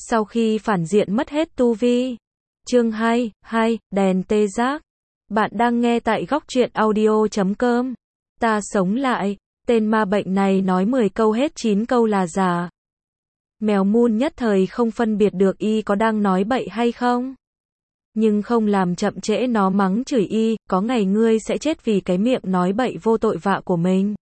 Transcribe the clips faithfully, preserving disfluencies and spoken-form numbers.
Sau khi phản diện mất hết tu vi. Chương hai, hai, đèn tê giác. Bạn đang nghe tại góc truyện audio chấm com. Ta sống lại, tên ma bệnh này nói mười câu hết chín câu là giả. Mèo Mun nhất thời không phân biệt được y có đang nói bậy hay không. Nhưng không làm chậm trễ nó mắng chửi y, có ngày ngươi sẽ chết vì cái miệng nói bậy vô tội vạ của mình.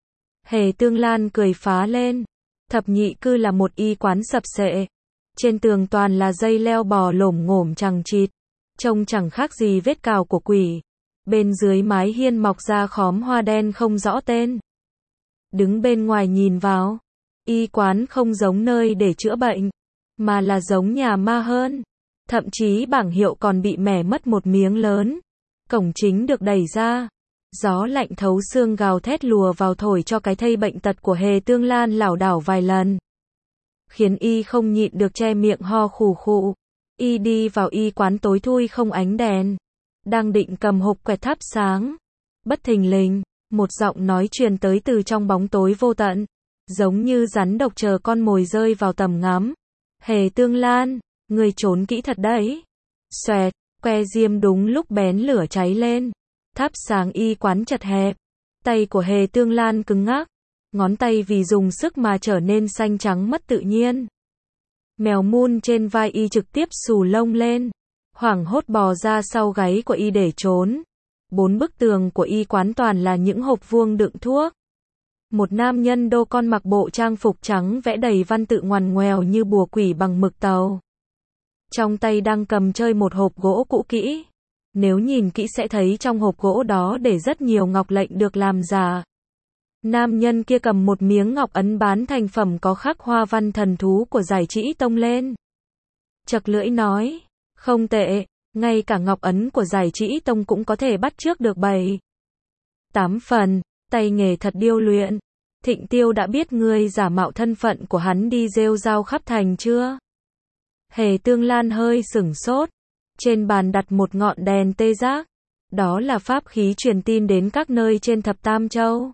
Hề Tương Lan cười phá lên. Thập nhị cư là một y quán sập sệ. Trên tường toàn là dây leo bò lổm ngổm chằng chịt, trông chẳng khác gì vết cào của quỷ. Bên dưới mái hiên mọc ra khóm hoa đen không rõ tên. Đứng bên ngoài nhìn vào, y quán không giống nơi để chữa bệnh, mà là giống nhà ma hơn. Thậm chí bảng hiệu còn bị mẻ mất một miếng lớn. Cổng chính được đẩy ra. Gió lạnh thấu xương gào thét lùa vào thổi cho cái thây bệnh tật của Hề Tương Lan lảo đảo vài lần. Khiến y không nhịn được che miệng ho khù khụ. Y đi vào y quán tối thui không ánh đèn. Đang định cầm hộp quẹt thắp sáng. Bất thình lình, một giọng nói truyền tới từ trong bóng tối vô tận. Giống như rắn độc chờ con mồi rơi vào tầm ngắm. Hề Tương Lan, người trốn kỹ thật đấy. Xoẹt, que diêm đúng lúc bén lửa cháy lên. Thắp sáng y quán chật hẹp. Tay của Hề Tương Lan cứng ngắc. Ngón tay vì dùng sức mà trở nên xanh trắng mất tự nhiên. Mèo Mun trên vai y trực tiếp xù lông lên. Hoảng hốt bò ra sau gáy của y để trốn. Bốn bức tường của y quán toàn là những hộp vuông đựng thuốc. Một nam nhân đô con mặc bộ trang phục trắng vẽ đầy văn tự ngoằn ngoèo như bùa quỷ bằng mực tàu. Trong tay đang cầm chơi một hộp gỗ cũ kỹ. Nếu nhìn kỹ sẽ thấy trong hộp gỗ đó để rất nhiều ngọc lệnh được làm giả. Nam nhân kia cầm một miếng ngọc ấn bán thành phẩm có khắc hoa văn thần thú của Giải Trĩ Tông lên. Chật lưỡi nói, không tệ, ngay cả ngọc ấn của Giải Trĩ Tông cũng có thể bắt chước được bảy tám phần, tay nghề thật điêu luyện. Thịnh Tiêu đã biết ngươi giả mạo thân phận của hắn đi rêu rao khắp thành chưa? Hề Tương Lan hơi sửng sốt. Trên bàn đặt một ngọn đèn tê giác. Đó là pháp khí truyền tin đến các nơi trên thập tam châu.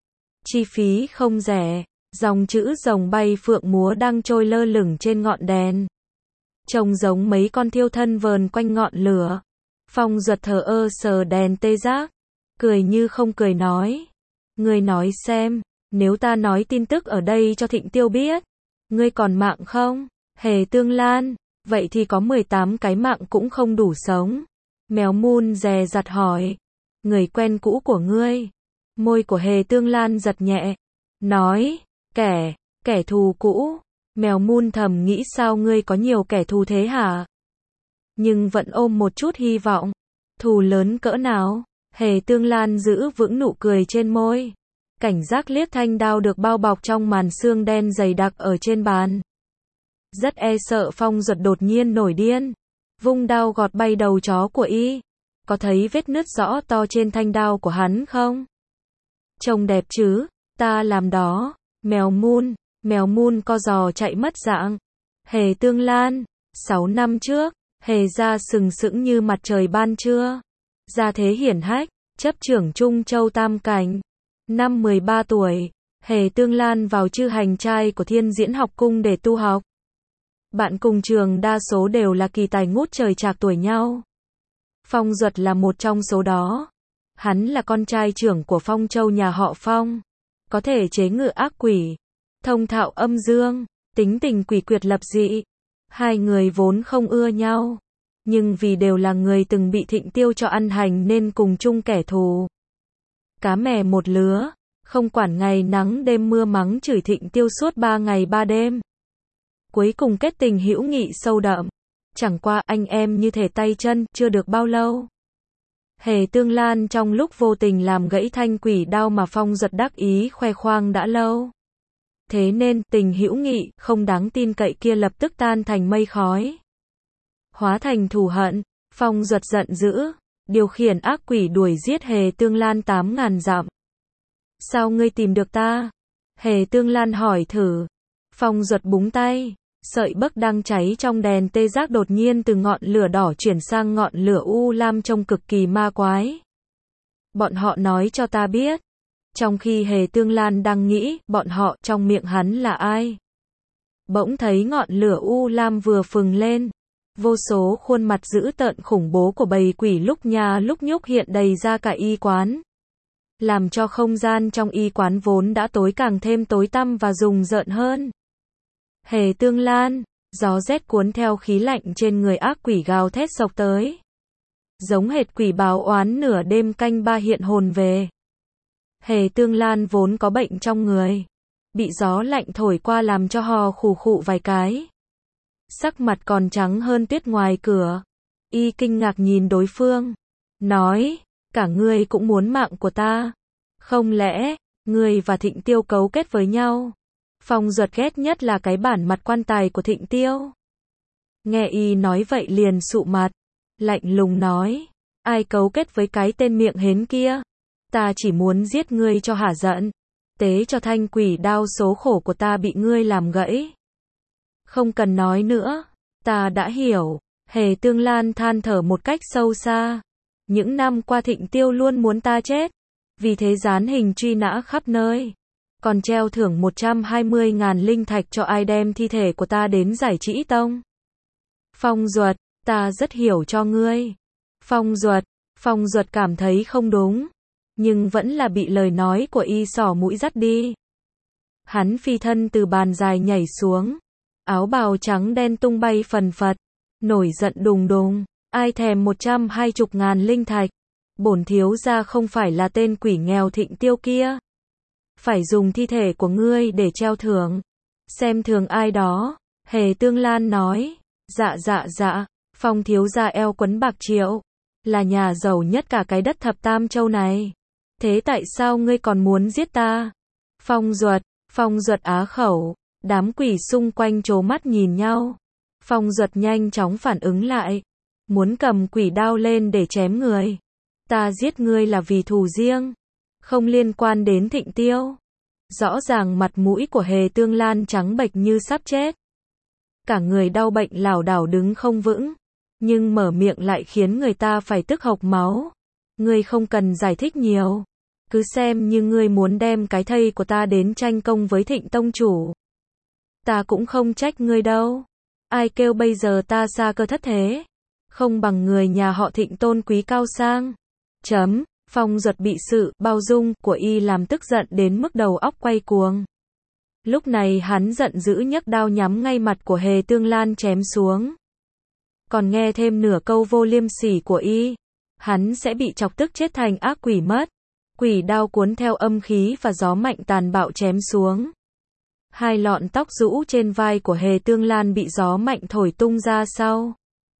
Chi phí không rẻ. Dòng chữ rồng bay phượng múa đang trôi lơ lửng trên ngọn đèn. Trông giống mấy con thiêu thân vờn quanh ngọn lửa. Phong Duật thờ ơ sờ đèn tê giác. Cười như không cười nói. Ngươi nói xem, nếu ta nói tin tức ở đây cho Thịnh Tiêu biết, ngươi còn mạng không? Hề Tương Lan, vậy thì có mười tám cái mạng cũng không đủ sống. Mèo Mun dè dặt hỏi. Người quen cũ của ngươi. Môi của Hề Tương Lan giật nhẹ. Nói, kẻ, kẻ thù cũ. Mèo Mun thầm nghĩ sao ngươi có nhiều kẻ thù thế hả? Nhưng vẫn ôm một chút hy vọng. Thù lớn cỡ nào? Hề Tương Lan giữ vững nụ cười trên môi. Cảnh giác liếc thanh đao được bao bọc trong màn xương đen dày đặc ở trên bàn. Rất e sợ Phong Duật đột nhiên nổi điên. Vung đao gọt bay đầu chó của y. Có thấy vết nứt rõ to trên thanh đao của hắn không? Trông đẹp chứ, ta làm đó. Mèo Mun, mèo Mun co giò chạy mất dạng. Hề Tương Lan, sáu năm trước, Hề ra sừng sững như mặt trời ban trưa. Gia thế hiển hách, chấp trưởng Trung Châu Tam Cảnh. Năm mười ba tuổi, Hề Tương Lan vào chư hành trai của Thiên Diễn Học Cung để tu học. Bạn cùng trường đa số đều là kỳ tài ngút trời trạc tuổi nhau. Phong Duật là một trong số đó. Hắn là con trai trưởng của Phong Châu nhà họ Phong. Có thể chế ngự ác quỷ. Thông thạo âm dương, tính tình quỷ quyệt lập dị. Hai người vốn không ưa nhau. Nhưng vì đều là người từng bị Thịnh Tiêu cho ăn hành nên cùng chung kẻ thù. Cá mè một lứa. Không quản ngày nắng đêm mưa mắng chửi Thịnh Tiêu suốt ba ngày ba đêm. Cuối cùng kết tình hữu nghị sâu đậm. Chẳng qua anh em như thể tay chân, chưa được bao lâu. Hề Tương Lan trong lúc vô tình làm gãy thanh quỷ đao mà Phong Duật đắc ý khoe khoang đã lâu. Thế nên, tình hữu nghị, không đáng tin cậy kia lập tức tan thành mây khói. Hóa thành thù hận, Phong Duật giận dữ, điều khiển ác quỷ đuổi giết Hề Tương Lan tám ngàn dặm. Sao ngươi tìm được ta? Hề Tương Lan hỏi thử. Phong Duật búng tay. Sợi bấc đang cháy trong đèn tê giác đột nhiên từ ngọn lửa đỏ chuyển sang ngọn lửa u lam trông cực kỳ ma quái. Bọn họ nói cho ta biết. Trong khi Hề Tương Lan đang nghĩ, bọn họ trong miệng hắn là ai? bỗng thấy ngọn lửa u lam vừa phừng lên. Vô số khuôn mặt dữ tợn khủng bố của bầy quỷ lúc nha lúc nhúc hiện đầy ra cả y quán. Làm cho không gian trong y quán vốn đã tối càng thêm tối tăm và rùng rợn hơn. Hề Tương Lan, gió rét cuốn theo khí lạnh trên người ác quỷ gào thét sộc tới. Giống hệt quỷ báo oán nửa đêm canh ba hiện hồn về. Hề Tương Lan vốn có bệnh trong người. Bị gió lạnh thổi qua làm cho hò khủ khụ vài cái. Sắc mặt còn trắng hơn tuyết ngoài cửa. Y kinh ngạc nhìn đối phương. Nói, cả ngươi cũng muốn mạng của ta. Không lẽ, ngươi và Thịnh Tiêu cấu kết với nhau? Phong Duật ghét nhất là cái bản mặt quan tài của Thịnh Tiêu. Nghe y nói vậy liền sụ mặt. Lạnh lùng nói, ai cấu kết với cái tên miệng hến kia? Ta chỉ muốn giết ngươi cho hả giận. Tế cho thanh quỷ đao số khổ của ta bị ngươi làm gãy. Không cần nói nữa, ta đã hiểu. Hề Tương Lan than thở một cách sâu xa. Những năm qua Thịnh Tiêu luôn muốn ta chết. Vì thế dán hình truy nã khắp nơi. Còn treo thưởng một trăm hai mươi ngàn linh thạch cho ai đem thi thể của ta đến Giải Trĩ Tông. Phong Duật, ta rất hiểu cho ngươi. Phong Duật, Phong Duật cảm thấy không đúng. Nhưng vẫn là bị lời nói của y xỏ mũi dắt đi. Hắn phi thân từ bàn dài nhảy xuống. Áo bào trắng đen tung bay phần phật. Nổi giận đùng đùng. Ai thèm một trăm hai mươi ngàn linh thạch. Bổn thiếu gia không phải là tên quỷ nghèo Thịnh Tiêu kia. Phải dùng thi thể của ngươi để treo thưởng. Xem thường ai đó. Hề Tương Lan nói. Dạ dạ dạ. Phong thiếu gia eo quấn bạc triệu. Là nhà giàu nhất cả cái đất thập tam châu này. Thế tại sao ngươi còn muốn giết ta? Phong Duật, Phong Duật á khẩu. Đám quỷ xung quanh trố mắt nhìn nhau. Phong Duật nhanh chóng phản ứng lại. Muốn cầm quỷ đao lên để chém người. Ta giết ngươi là vì thù riêng. Không liên quan đến Thịnh Tiêu. Rõ ràng mặt mũi của Hề Tương Lan trắng bệch như sắp chết. Cả người đau bệnh lảo đảo đứng không vững. Nhưng mở miệng lại khiến người ta phải tức hộc máu. Ngươi không cần giải thích nhiều. Cứ xem như ngươi muốn đem cái thây của ta đến tranh công với Thịnh Tông chủ. Ta cũng không trách ngươi đâu. Ai kêu bây giờ ta xa cơ thất thế. Không bằng người nhà họ Thịnh tôn quý cao sang. Chấm. Phong Duật bị sự bao dung của y làm tức giận đến mức đầu óc quay cuồng. Lúc này hắn giận dữ nhấc đao nhắm ngay mặt của Hề Tương Lan chém xuống. Còn nghe thêm nửa câu vô liêm sỉ của y, hắn sẽ bị chọc tức chết thành ác quỷ mất. Quỷ đao cuốn theo âm khí và gió mạnh tàn bạo chém xuống. Hai lọn tóc rũ trên vai của Hề Tương Lan bị gió mạnh thổi tung ra sau.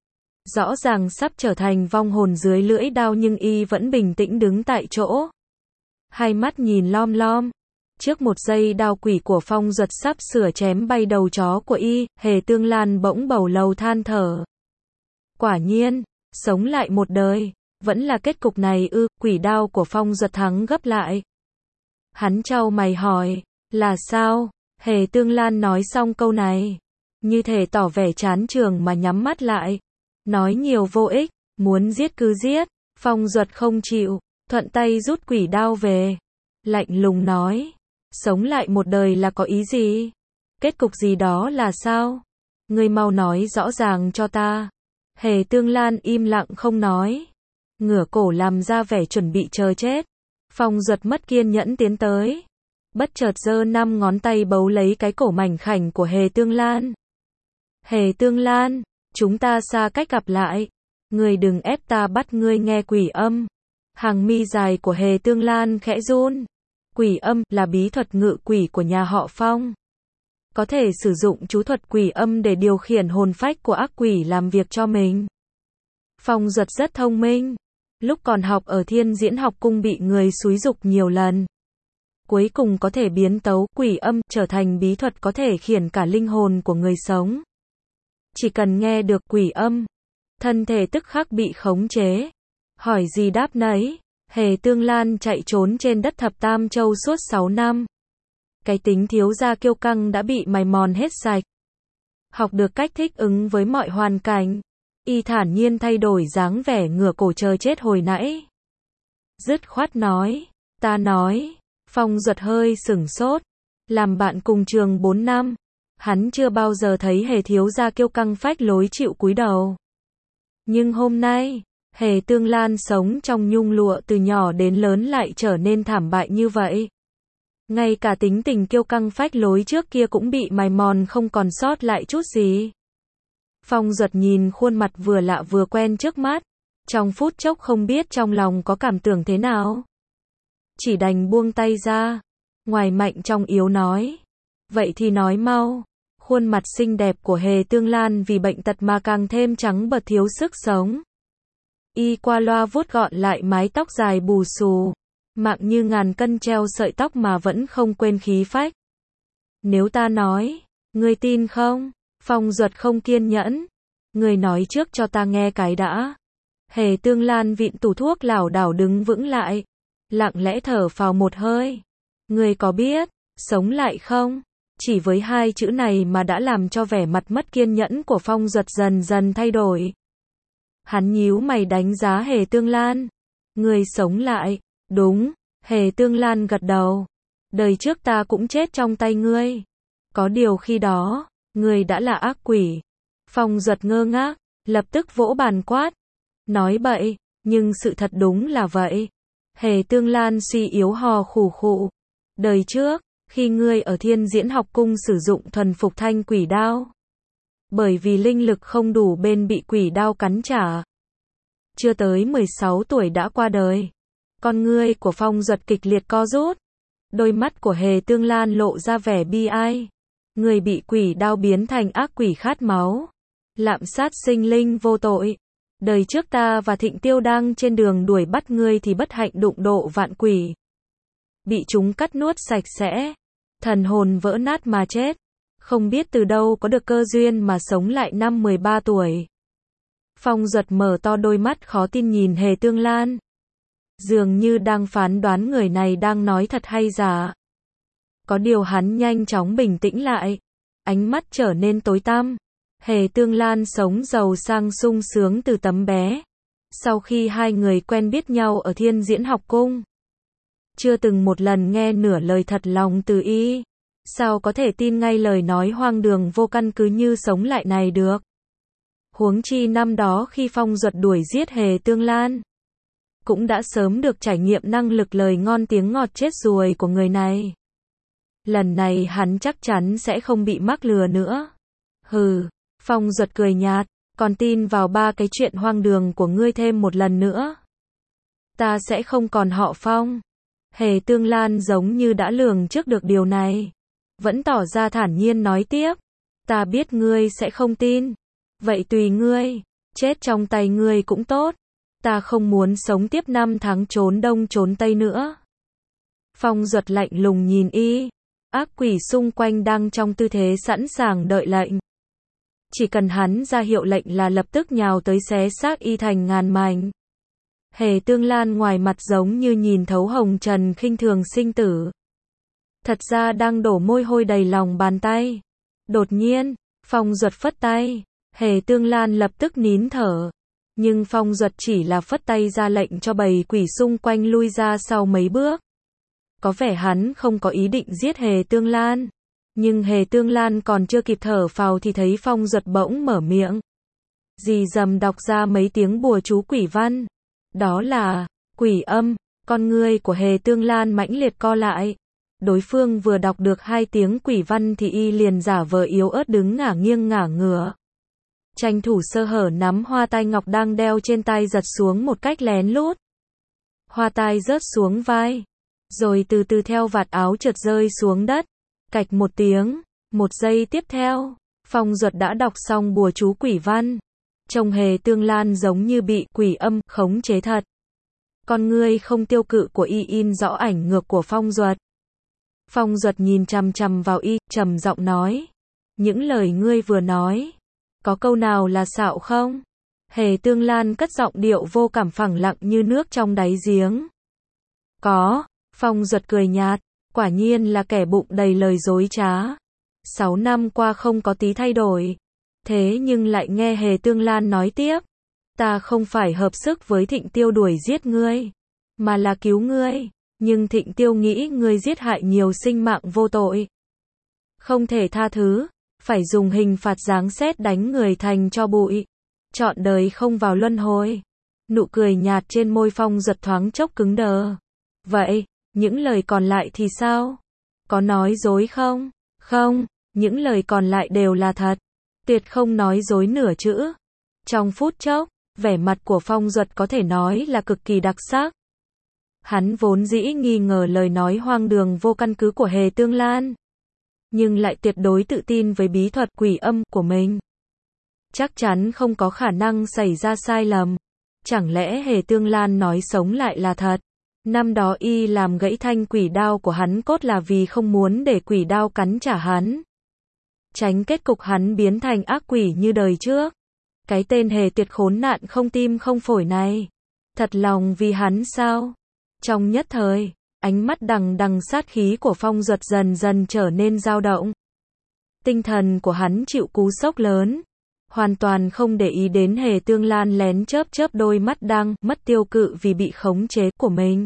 Rõ ràng sắp trở thành vong hồn dưới lưỡi đao nhưng y vẫn bình tĩnh đứng tại chỗ. Hai mắt nhìn lom lom. Trước một giây đao quỷ của Phong Duật sắp sửa chém bay đầu chó của y, Hề Tương Lan bỗng bầu lầu than thở. Quả nhiên, sống lại một đời, vẫn là kết cục này ư, quỷ đao của Phong Duật thắng gấp lại. Hắn chau mày hỏi, là sao? Hề Tương Lan nói xong câu này, như thể tỏ vẻ chán trường mà nhắm mắt lại. Nói nhiều vô ích, muốn giết cứ giết. Phong Duật không chịu, thuận tay rút quỷ đao về. Lạnh lùng nói, sống lại một đời là có ý gì? Kết cục gì đó là sao? Ngươi mau nói rõ ràng cho ta. Hề Tương Lan im lặng không nói. Ngửa cổ làm ra vẻ chuẩn bị chờ chết. Phong Duật mất kiên nhẫn tiến tới. Bất chợt giơ năm ngón tay bấu lấy cái cổ mảnh khảnh của Hề Tương Lan. Hề Tương Lan, chúng ta xa cách gặp lại. Ngươi đừng ép ta bắt ngươi nghe quỷ âm. Hàng mi dài của Hề Tương Lan khẽ run. Quỷ âm là bí thuật ngự quỷ của nhà họ Phong. Có thể sử dụng chú thuật quỷ âm để điều khiển hồn phách của ác quỷ làm việc cho mình. Phong Duật rất thông minh. Lúc còn học ở Thiên Diễn Học Cung bị người xúi giục nhiều lần. Cuối cùng có thể biến tấu quỷ âm trở thành bí thuật có thể khiển cả linh hồn của người sống. Chỉ cần nghe được quỷ âm, thân thể tức khắc bị khống chế. Hỏi gì đáp nấy. Hề Tương Lan chạy trốn trên đất thập tam châu suốt sáu năm. Cái tính thiếu gia kiêu căng đã bị mài mòn hết sạch. Học được cách thích ứng với mọi hoàn cảnh. Y thản nhiên thay đổi dáng vẻ ngửa cổ chờ chết hồi nãy. Dứt khoát nói. Ta nói. Phong Duật hơi sửng sốt. Làm bạn cùng trường bốn năm. Hắn chưa bao giờ thấy Hề thiếu gia kiêu căng phách lối chịu cúi đầu. Nhưng hôm nay, Hề Tương Lan sống trong nhung lụa từ nhỏ đến lớn lại trở nên thảm bại như vậy. Ngay cả tính tình kiêu căng phách lối trước kia cũng bị mài mòn không còn sót lại chút gì. Phong Duật nhìn khuôn mặt vừa lạ vừa quen trước mắt, trong phút chốc không biết trong lòng có cảm tưởng thế nào. Chỉ đành buông tay ra, ngoài mạnh trong yếu nói. Vậy thì nói mau. Khuôn mặt xinh đẹp của Hề Tương Lan vì bệnh tật mà càng thêm trắng bợt thiếu sức sống. Y qua loa vuốt gọn lại mái tóc dài bù xù, mạng như ngàn cân treo sợi tóc mà vẫn không quên khí phách. Nếu ta nói, ngươi tin không? Phong Duật không kiên nhẫn. Ngươi nói trước cho ta nghe cái đã. Hề Tương Lan vịn tủ thuốc lảo đảo đứng vững lại, lặng lẽ thở phào một hơi. Ngươi có biết, sống lại không? Chỉ với hai chữ này mà đã làm cho vẻ mặt mất kiên nhẫn của Phong Duật dần dần thay đổi. Hắn nhíu mày đánh giá Hề Tương Lan. Ngươi sống lại, đúng. Hề Tương Lan gật đầu. Đời trước ta cũng chết trong tay ngươi. Có điều khi đó, ngươi đã là ác quỷ. Phong Duật ngơ ngác, lập tức vỗ bàn quát. Nói bậy, nhưng sự thật đúng là vậy. Hề Tương Lan suy yếu hò khủ khụ. Đời trước, khi ngươi ở Thiên Diễn Học Cung sử dụng thuần phục thanh quỷ đao. Bởi vì linh lực không đủ bên bị quỷ đao cắn trả. Chưa tới mười sáu tuổi đã qua đời. Con ngươi của Phong Duật kịch liệt co rút. Đôi mắt của Hề Tương Lan lộ ra vẻ bi ai. Người bị quỷ đao biến thành ác quỷ khát máu. Lạm sát sinh linh vô tội. Đời trước ta và Thịnh Tiêu đang trên đường đuổi bắt ngươi thì bất hạnh đụng độ vạn quỷ. Bị chúng cắt nuốt sạch sẽ. Thần hồn vỡ nát mà chết. Không biết từ đâu có được cơ duyên mà sống lại năm mười ba tuổi. Phong Duật mở to đôi mắt khó tin nhìn Hề Tương Lan. Dường như đang phán đoán người này đang nói thật hay giả. Có điều hắn nhanh chóng bình tĩnh lại. Ánh mắt trở nên tối tăm. Hề Tương Lan sống giàu sang sung sướng từ tấm bé. Sau khi hai người quen biết nhau ở Thiên Diễn Học Cung. Chưa từng một lần nghe nửa lời thật lòng từ y. Sao có thể tin ngay lời nói hoang đường vô căn cứ như sống lại này được. Huống chi năm đó khi Phong Duật đuổi giết Hề Tương Lan. Cũng đã sớm được trải nghiệm năng lực lời ngon tiếng ngọt chết ruồi của người này. Lần này hắn chắc chắn sẽ không bị mắc lừa nữa. Hừ, Phong Duật cười nhạt, còn tin vào ba cái chuyện hoang đường của ngươi thêm một lần nữa. Ta sẽ không còn họ Phong. Hề Tương Lan giống như đã lường trước được điều này. Vẫn tỏ ra thản nhiên nói tiếp. Ta biết ngươi sẽ không tin. Vậy tùy ngươi. Chết trong tay ngươi cũng tốt. Ta không muốn sống tiếp năm tháng trốn đông trốn tây nữa. Phong Duật lạnh lùng nhìn y. Ác quỷ xung quanh đang trong tư thế sẵn sàng đợi lệnh. Chỉ cần hắn ra hiệu lệnh là lập tức nhào tới xé xác y thành ngàn mảnh. Hề Tương Lan ngoài mặt giống như nhìn thấu hồng trần khinh thường sinh tử. Thật ra đang đổ môi hôi đầy lòng bàn tay. Đột nhiên, Phong Duật phất tay. Hề Tương Lan lập tức nín thở. Nhưng Phong Duật chỉ là phất tay ra lệnh cho bầy quỷ xung quanh lui ra sau mấy bước. Có vẻ hắn không có ý định giết Hề Tương Lan. Nhưng Hề Tương Lan còn chưa kịp thở phào thì thấy Phong Duật bỗng mở miệng. Dì dầm đọc ra mấy tiếng bùa chú quỷ văn. Đó là quỷ âm. Con ngươi của Hề Tương Lan mãnh liệt co lại. Đối phương vừa đọc được hai tiếng quỷ văn thì y liền giả vờ yếu ớt đứng ngả nghiêng ngả ngửa. Tranh thủ sơ hở nắm hoa tai ngọc đang đeo trên tai giật xuống một cách lén lút. Hoa tai rớt xuống vai. Rồi từ từ theo vạt áo trượt rơi xuống đất. Cạch một tiếng. Một giây tiếp theo, Phong Duật đã đọc xong bùa chú quỷ văn. Trông Hề Tương Lan giống như bị quỷ âm khống chế thật. Con ngươi không tiêu cự của y in rõ ảnh ngược của Phong Duật. Phong Duật nhìn chằm chằm vào y, trầm giọng nói. Những lời ngươi vừa nói, có câu nào là xạo không? Hề Tương Lan cất giọng điệu vô cảm phẳng lặng như nước trong đáy giếng. Có, Phong Duật cười nhạt, quả nhiên là kẻ bụng đầy lời dối trá. Sáu năm qua không có tí thay đổi. Thế nhưng lại nghe Hề Tương Lan nói tiếp. Ta không phải hợp sức với Thịnh Tiêu đuổi giết ngươi, mà là cứu ngươi. Nhưng Thịnh Tiêu nghĩ ngươi giết hại nhiều sinh mạng vô tội. Không thể tha thứ. phải dùng hình phạt giáng sét đánh người thành tro bụi, trọn đời không vào luân hồi. Nụ cười nhạt trên môi Phong Duật thoáng chốc cứng đờ. Vậy, những lời còn lại thì sao? Có nói dối không? Không, những lời còn lại đều là thật. Tuyệt không nói dối nửa chữ. Trong phút chốc, vẻ mặt của Phong Duật có thể nói là cực kỳ đặc sắc. Hắn vốn dĩ nghi ngờ lời nói hoang đường vô căn cứ của Hề Tương Lan, nhưng lại tuyệt đối tự tin với bí thuật quỷ âm của mình. Chắc chắn không có khả năng xảy ra sai lầm. Chẳng lẽ Hề Tương Lan nói sống lại là thật? Năm đó y làm gãy thanh quỷ đao của hắn cốt là vì không muốn để quỷ đao cắn trả hắn, tránh kết cục hắn biến thành ác quỷ như đời trước. Cái tên Hề Tuyệt khốn nạn không tim không phổi này, thật lòng vì hắn sao? Trong nhất thời, ánh mắt đằng đằng sát khí của Phong Duật dần dần trở nên dao động. Tinh thần của hắn chịu cú sốc lớn, hoàn toàn không để ý đến Hề Tương Lan lén chớp chớp đôi mắt đang mất tiêu cự vì bị khống chế của mình.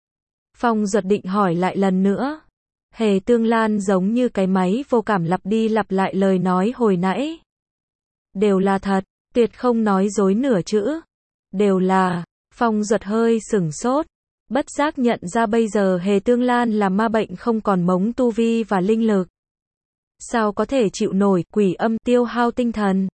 Phong Duật định hỏi lại lần nữa. Hề Tương Lan giống như cái máy vô cảm lặp đi lặp lại lời nói hồi nãy. Đều là thật, tuyệt không nói dối nửa chữ. Đều là, Phong Duật hơi sửng sốt, bất giác nhận ra bây giờ Hề Tương Lan là ma bệnh không còn mống tu vi và linh lực. Sao có thể chịu nổi quỷ âm tiêu hao tinh thần?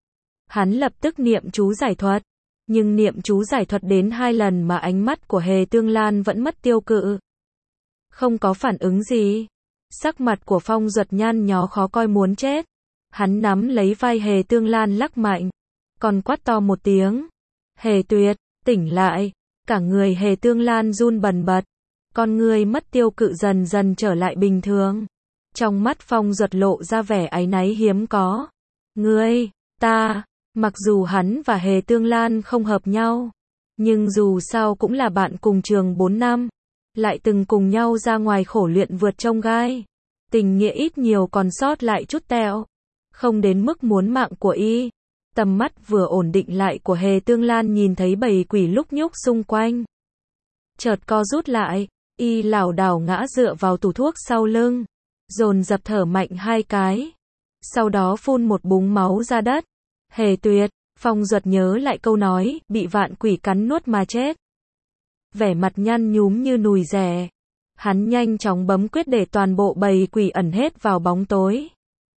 Hắn lập tức niệm chú giải thuật, nhưng niệm chú giải thuật đến hai lần mà ánh mắt của Hề Tương Lan vẫn mất tiêu cự. Không có phản ứng gì. Sắc mặt của Phong Duật nhăn nhó khó coi muốn chết. Hắn nắm lấy vai Hề Tương Lan lắc mạnh, còn quát to một tiếng. Hề Tuyệt, tỉnh lại. Cả người Hề Tương Lan run bần bật, con người mất tiêu cự dần dần trở lại bình thường. Trong mắt Phong Duật lộ ra vẻ áy náy hiếm có. Ngươi, ta, mặc dù hắn và Hề Tương Lan không hợp nhau, nhưng dù sao cũng là bạn cùng trường bốn năm, lại từng cùng nhau ra ngoài khổ luyện vượt chông gai. Tình nghĩa ít nhiều còn sót lại chút tẹo, không đến mức muốn mạng của y. Tầm mắt vừa ổn định lại của Hề Tương Lan nhìn thấy bầy quỷ lúc nhúc xung quanh, chợt co rút lại, y lảo đảo ngã dựa vào tủ thuốc sau lưng, dồn dập thở mạnh hai cái, sau đó phun một búng máu ra đất. Hề Tuyệt, Phong Duật nhớ lại câu nói, bị vạn quỷ cắn nuốt mà chết. Vẻ mặt nhăn nhúm như nùi rẻ. Hắn nhanh chóng bấm quyết để toàn bộ bầy quỷ ẩn hết vào bóng tối.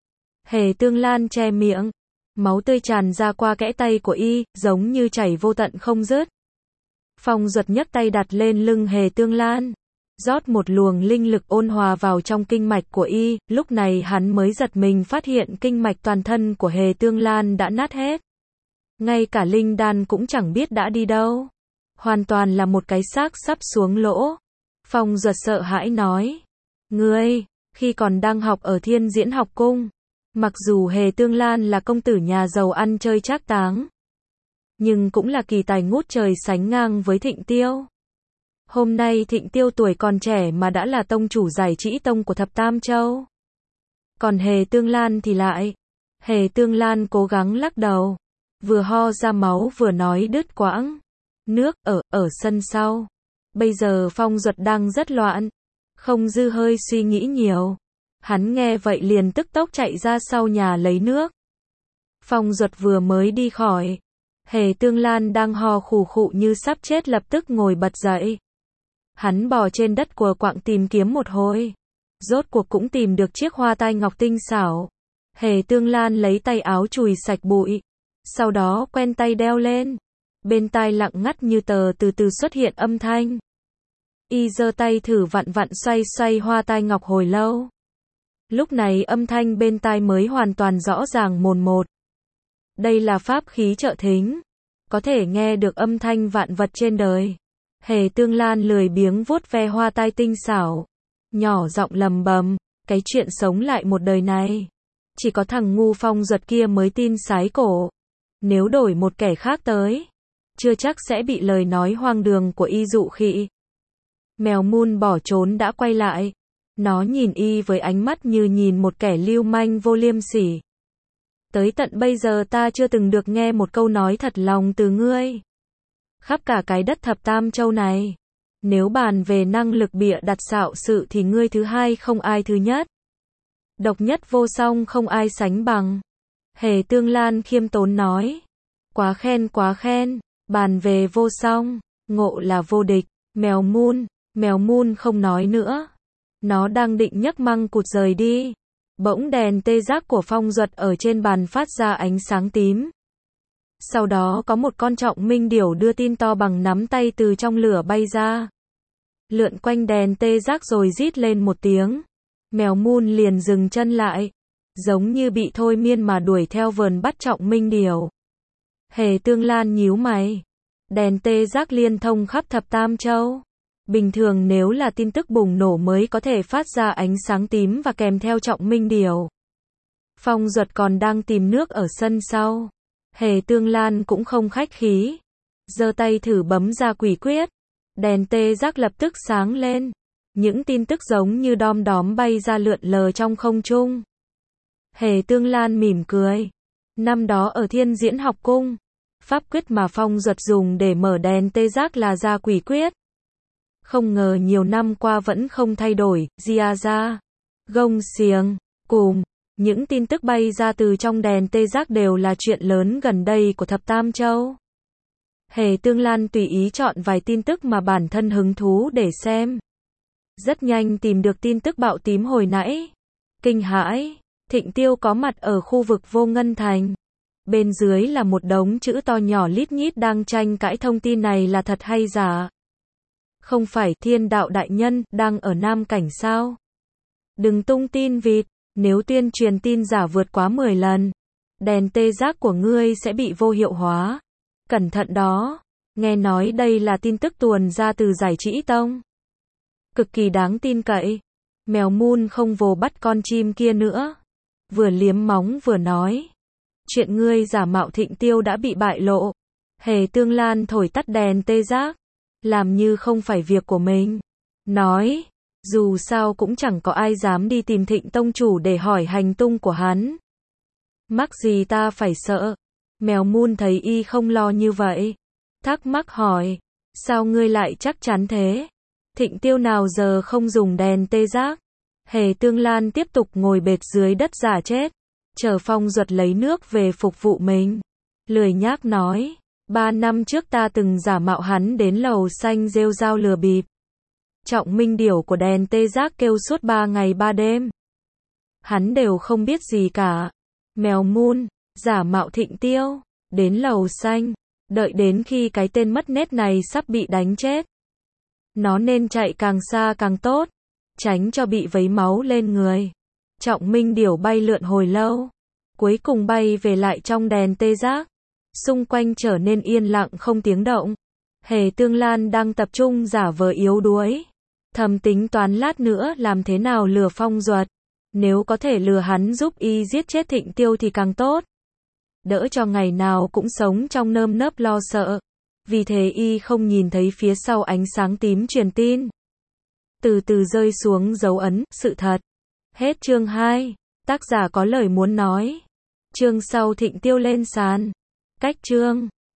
Hề Tương Lan che miệng, máu tươi tràn ra qua kẽ tay của y, giống như chảy vô tận không dứt. Phong Duật nhấc tay đặt lên lưng Hề Tương Lan, rót một luồng linh lực ôn hòa vào trong kinh mạch của y, lúc này hắn mới giật mình phát hiện kinh mạch toàn thân của Hề Tương Lan đã nát hết. Ngay cả linh đan cũng chẳng biết đã đi đâu. Hoàn toàn là một cái xác sắp xuống lỗ. Phong Duật sợ hãi nói. Ngươi, khi còn đang học ở Thiên Diễn học cung, mặc dù Hề Tương Lan là công tử nhà giàu ăn chơi trác táng, nhưng cũng là kỳ tài ngút trời sánh ngang với Thịnh Tiêu. Hôm nay Thịnh Tiêu tuổi còn trẻ mà đã là tông chủ Giải Trĩ Tông của Thập Tam Châu. Còn Hề Tương Lan thì lại. Hề Tương Lan cố gắng lắc đầu, vừa ho ra máu vừa nói đứt quãng. Nước, ở, ở sân sau. Bây giờ Phong Duật đang rất loạn, không dư hơi suy nghĩ nhiều. Hắn nghe vậy liền tức tốc chạy ra sau nhà lấy nước. Phong Duật vừa mới đi khỏi, Hề Tương Lan đang ho khù khụ như sắp chết lập tức ngồi bật dậy. Hắn bò trên đất của quạng tìm kiếm một hồi, rốt cuộc cũng tìm được chiếc hoa tai ngọc tinh xảo. Hề Tương Lan lấy tay áo chùi sạch bụi, sau đó quen tay đeo lên. Bên tai lặng ngắt như tờ từ từ xuất hiện âm thanh. Y giơ tay thử vặn vặn xoay xoay hoa tai ngọc hồi lâu. Lúc này âm thanh bên tai mới hoàn toàn rõ ràng mồn một. Đây là pháp khí trợ thính, có thể nghe được âm thanh vạn vật trên đời. Hề Tương Lan lười biếng vuốt ve hoa tai tinh xảo, nhỏ giọng lầm bầm, cái chuyện sống lại một đời này, chỉ có thằng ngu Phong Duật kia mới tin sái cổ. Nếu đổi một kẻ khác tới, chưa chắc sẽ bị lời nói hoang đường của y dụ khị. Mèo mun bỏ trốn đã quay lại. Nó nhìn y với ánh mắt như nhìn một kẻ lưu manh vô liêm sỉ. Tới tận bây giờ ta chưa từng được nghe một câu nói thật lòng từ ngươi. Khắp cả cái đất Thập Tam Châu này, nếu bàn về năng lực bịa đặt xạo sự thì ngươi thứ hai không ai thứ nhất. Độc nhất vô song không ai sánh bằng. Hề Tương Lan khiêm tốn nói. Quá khen quá khen, bàn về vô song, ngộ là vô địch. Mèo mun, mèo mun không nói nữa. Nó đang định nhấc măng cụt rời đi. Bỗng đèn tê giác của Phong Duật ở trên bàn phát ra ánh sáng tím. Sau đó có một con trọng minh điểu đưa tin to bằng nắm tay từ trong lửa bay ra. Lượn quanh đèn tê giác rồi rít lên một tiếng. Mèo mun liền dừng chân lại. Giống như bị thôi miên mà đuổi theo vờn bắt trọng minh điểu. Hề Tương Lan nhíu mày. Đèn tê giác liên thông khắp thập tam châu. Bình thường nếu là tin tức bùng nổ mới có thể phát ra ánh sáng tím và kèm theo trọng minh điểu. Phong Duật còn đang tìm nước ở sân sau. Hề Tương Lan cũng không khách khí. Giơ tay thử bấm ra quỷ quyết. Đèn tê giác lập tức sáng lên. Những tin tức giống như đom đóm bay ra lượn lờ trong không trung. Hề Tương Lan mỉm cười. Năm đó ở Thiên Diễn Học Cung, pháp quyết mà Phong Duật dùng để mở đèn tê giác là gia quỷ quyết. Không ngờ nhiều năm qua vẫn không thay đổi. Gia gia, gông xiềng, cùm. Những tin tức bay ra từ trong đèn tê giác đều là chuyện lớn gần đây của thập tam châu. Hề Tương Lan tùy ý chọn vài tin tức mà bản thân hứng thú để xem. Rất nhanh tìm được tin tức bạo tím hồi nãy. Kinh hãi, Thịnh Tiêu có mặt ở khu vực Vô Ngân Thành. Bên dưới là một đống chữ to nhỏ lít nhít đang tranh cãi thông tin này là thật hay giả. Không phải Thiên Đạo đại nhân đang ở Nam Cảnh sao? Đừng tung tin vịt, nếu tuyên truyền tin giả vượt quá mười lần, đèn tê giác của ngươi sẽ bị vô hiệu hóa. Cẩn thận đó, nghe nói đây là tin tức tuồn ra từ Giải Trĩ Tông. Cực kỳ đáng tin cậy. Mèo mun không vồ bắt con chim kia nữa. Vừa liếm móng vừa nói. Chuyện ngươi giả mạo Thịnh Tiêu đã bị bại lộ. Hề Tương Lan thổi tắt đèn tê giác. Làm như không phải việc của mình. Nói, dù sao cũng chẳng có ai dám đi tìm Thịnh Tông chủ để hỏi hành tung của hắn. Mắc gì ta phải sợ. Mèo mun thấy y không lo như vậy. Thắc mắc hỏi, sao ngươi lại chắc chắn thế? Thịnh Tiêu nào giờ không dùng đèn tê giác? Hề Tương Lan tiếp tục ngồi bệt dưới đất giả chết. Chờ Phong Duật lấy nước về phục vụ mình. Lười nhác nói, ba năm trước ta từng giả mạo hắn đến lầu xanh rêu rao lừa bịp. Trọng minh điểu của đèn tê giác kêu suốt ba ngày ba đêm. Hắn đều không biết gì cả. Mèo mun, giả mạo Thịnh Tiêu, đến lầu xanh, đợi đến khi cái tên mất nết này sắp bị đánh chết. Nó nên chạy càng xa càng tốt, tránh cho bị vấy máu lên người. Trọng minh điểu bay lượn hồi lâu, cuối cùng bay về lại trong đèn tê giác. Xung quanh trở nên yên lặng không tiếng động. Hề Tương Lan đang tập trung giả vờ yếu đuối. Thầm tính toán lát nữa làm thế nào lừa Phong Duật. Nếu có thể lừa hắn giúp y giết chết Thịnh Tiêu thì càng tốt. Đỡ cho ngày nào cũng sống trong nơm nớp lo sợ. Vì thế y không nhìn thấy phía sau ánh sáng tím truyền tin. Từ từ rơi xuống dấu ấn, sự thật. Hết chương hai. Tác giả có lời muốn nói. Chương sau Thịnh Tiêu lên sàn. Cách chương.